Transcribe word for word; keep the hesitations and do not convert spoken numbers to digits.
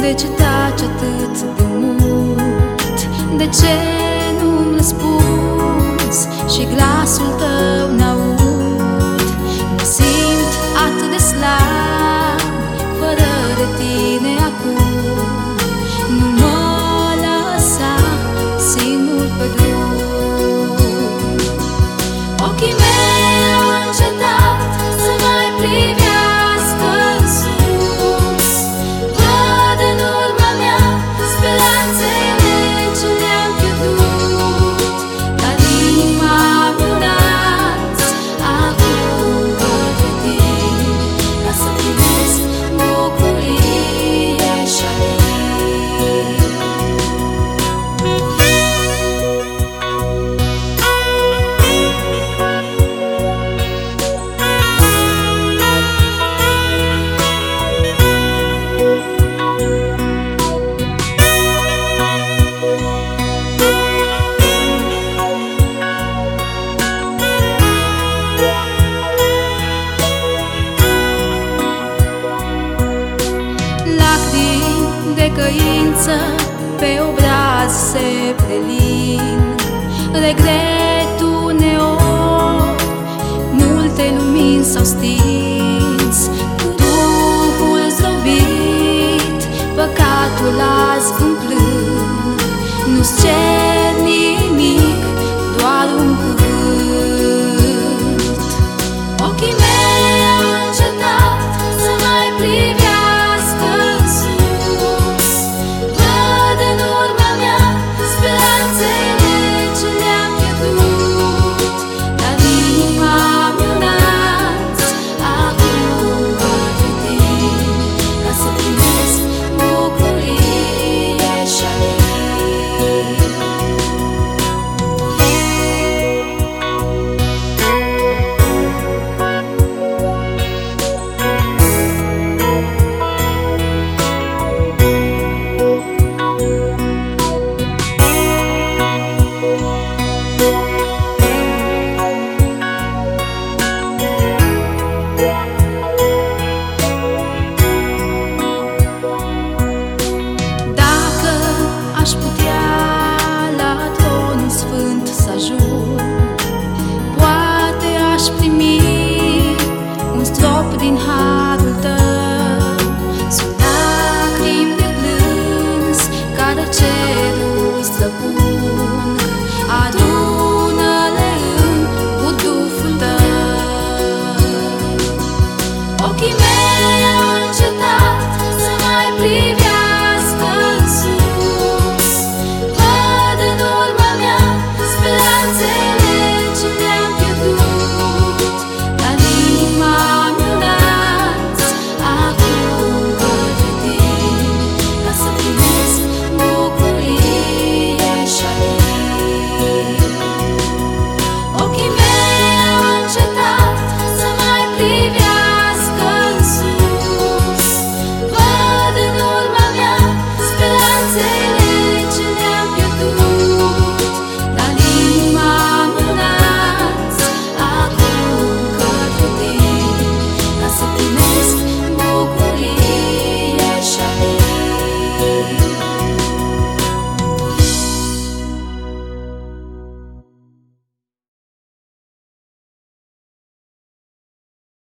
De ce taci atât de mult? De ce nu-mi răspunzi și glasul tău n-aud? Mă simt atât de slab fără de tine acum. Nu mă lăsa singur pe drum. Ochii mei au încetat să mai privească în sus. Văd în urma mea speranțele ce le-am pierdut. Dar inima mi-o dați acum către tine, ca să primesc bucurie și alir. De căință pe obraz se prelin, regretul uneori, multe lumini s-au stins. Cu Duhul zdrobit, păcatul a zbunit.